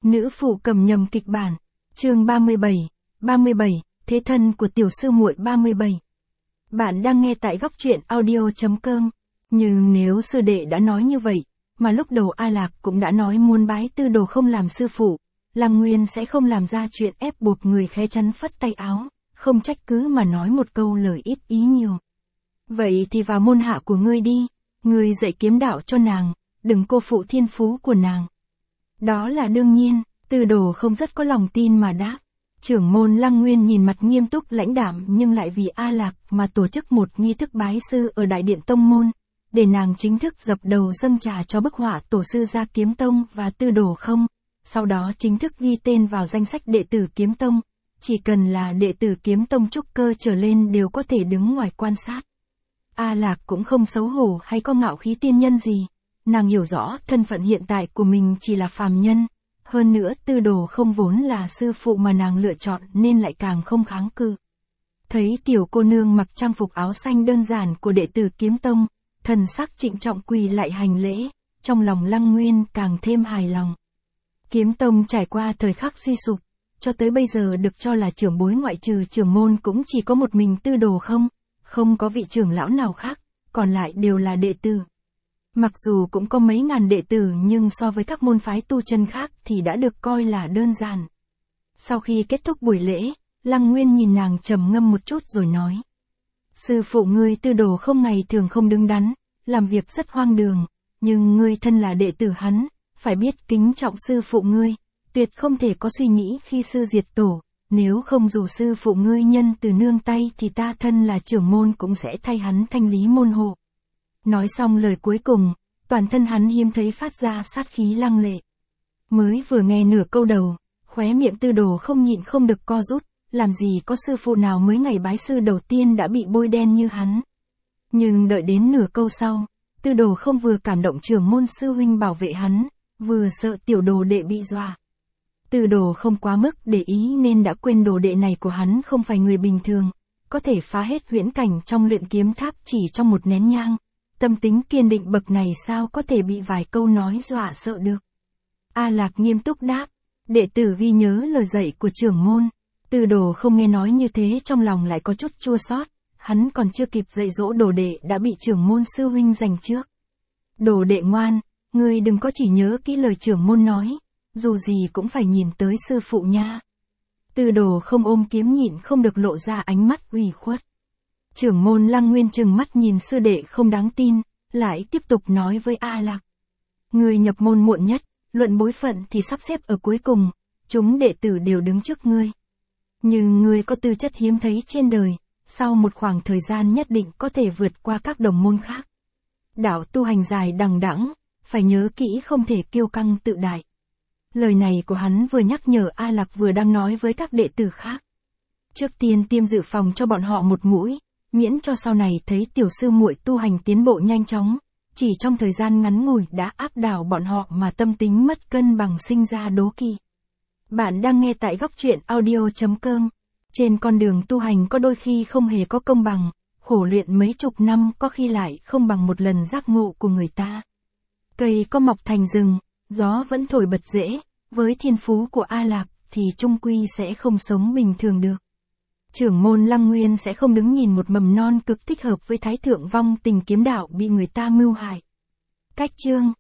Nữ phụ cầm nhầm kịch bản. Chương 37, thế thân của tiểu sư muội 37. Bạn đang nghe tại góc truyện audio.com. Nhưng nếu sư đệ đã nói như vậy, mà lúc đầu A Lạc cũng đã nói muốn bái Tư Đồ không làm sư phụ, Lăng Nguyên sẽ không làm ra chuyện ép buộc người khé chắn phất tay áo, không trách cứ mà nói một câu lời ít ý nhiều. Vậy thì vào môn hạ của ngươi đi, ngươi dạy kiếm đạo cho nàng, đừng cô phụ thiên phú của nàng. Đó là đương nhiên, Tư Đồ không rất có lòng tin mà đáp. Trưởng môn Lăng Nguyên nhìn mặt nghiêm túc lãnh đạm nhưng lại vì A Lạc mà tổ chức một nghi thức bái sư ở đại điện tông môn, để nàng chính thức dập đầu dâng trà cho bức họa tổ sư gia Kiếm Tông và Tư Đồ không, sau đó chính thức ghi tên vào danh sách đệ tử Kiếm Tông, chỉ cần là đệ tử Kiếm Tông trúc cơ trở lên đều có thể đứng ngoài quan sát. A Lạc cũng không xấu hổ hay có ngạo khí tiên nhân gì, nàng hiểu rõ thân phận hiện tại của mình chỉ là phàm nhân. Hơn nữa Tư Đồ không vốn là sư phụ mà nàng lựa chọn nên lại càng không kháng cự. Thấy tiểu cô nương mặc trang phục áo xanh đơn giản của đệ tử Kiếm Tông, thần sắc trịnh trọng quỳ lại hành lễ, trong lòng Lăng Nguyên càng thêm hài lòng. Kiếm Tông trải qua thời khắc suy sụp, cho tới bây giờ được cho là trưởng bối ngoại trừ trưởng môn cũng chỉ có một mình Tư Đồ không có vị trưởng lão nào khác, còn lại đều là đệ tử. Mặc dù cũng có mấy ngàn đệ tử nhưng so với các môn phái tu chân khác thì đã được coi là đơn giản. Sau khi kết thúc buổi lễ, Lăng Nguyên nhìn nàng trầm ngâm một chút rồi nói. Sư phụ ngươi Tư Đồ không ngày thường không đứng đắn, làm việc rất hoang đường, nhưng ngươi thân là đệ tử hắn, phải biết kính trọng sư phụ ngươi, tuyệt không thể có suy nghĩ khi sư diệt tổ, nếu không dù sư phụ ngươi nhân từ nương tay thì ta thân là trưởng môn cũng sẽ thay hắn thanh lý môn hộ. Nói xong lời cuối cùng, toàn thân hắn hiếm thấy phát ra sát khí lăng lệ. Mới vừa nghe nửa câu đầu, khóe miệng Tư Đồ không nhịn không được co rút, làm gì có sư phụ nào mới ngày bái sư đầu tiên đã bị bôi đen như hắn. Nhưng đợi đến nửa câu sau, Tư Đồ không vừa cảm động trưởng môn sư huynh bảo vệ hắn, vừa sợ tiểu đồ đệ bị dọa. Tư Đồ không quá mức để ý nên đã quên đồ đệ này của hắn không phải người bình thường, có thể phá hết huyễn cảnh trong luyện kiếm tháp chỉ trong một nén nhang. Tâm tính kiên định bậc này sao có thể bị vài câu nói dọa sợ được. A Lạc nghiêm túc đáp, đệ tử ghi nhớ lời dạy của trưởng môn. Tư Đồ không nghe nói như thế trong lòng lại có chút chua xót, hắn còn chưa kịp dạy dỗ đồ đệ đã bị trưởng môn sư huynh giành trước. Đồ đệ ngoan, ngươi đừng có chỉ nhớ kỹ lời trưởng môn nói, dù gì cũng phải nhìn tới sư phụ nha. Tư Đồ không ôm kiếm nhịn không được lộ ra ánh mắt ủy khuất. Trưởng môn Lăng Nguyên trừng mắt nhìn sư đệ không đáng tin, lại tiếp tục nói với A Lạc. Ngươi nhập môn muộn nhất, luận bối phận thì sắp xếp ở cuối cùng, chúng đệ tử đều đứng trước ngươi. Nhưng ngươi có tư chất hiếm thấy trên đời, sau một khoảng thời gian nhất định có thể vượt qua các đồng môn khác. Đạo tu hành dài đằng đẵng, phải nhớ kỹ không thể kiêu căng tự đại. Lời này của hắn vừa nhắc nhở A Lạc vừa đang nói với các đệ tử khác. Trước tiên tiêm dự phòng cho bọn họ một mũi, miễn cho sau này thấy tiểu sư muội tu hành tiến bộ nhanh chóng, chỉ trong thời gian ngắn ngủi đã áp đảo bọn họ mà tâm tính mất cân bằng sinh ra đố kỵ. Bạn đang nghe tại góc truyện audio.com. Trên con đường tu hành có đôi khi không hề có công bằng, khổ luyện mấy chục năm có khi lại không bằng một lần giác ngộ của người ta. Cây có mọc thành rừng, gió vẫn thổi bật rễ, với thiên phú của A Lạc thì chung quy sẽ không sống bình thường được. Trưởng môn Lăng Nguyên sẽ không đứng nhìn một mầm non cực thích hợp với thái thượng vong tình kiếm đạo bị người ta mưu hại. Cách chương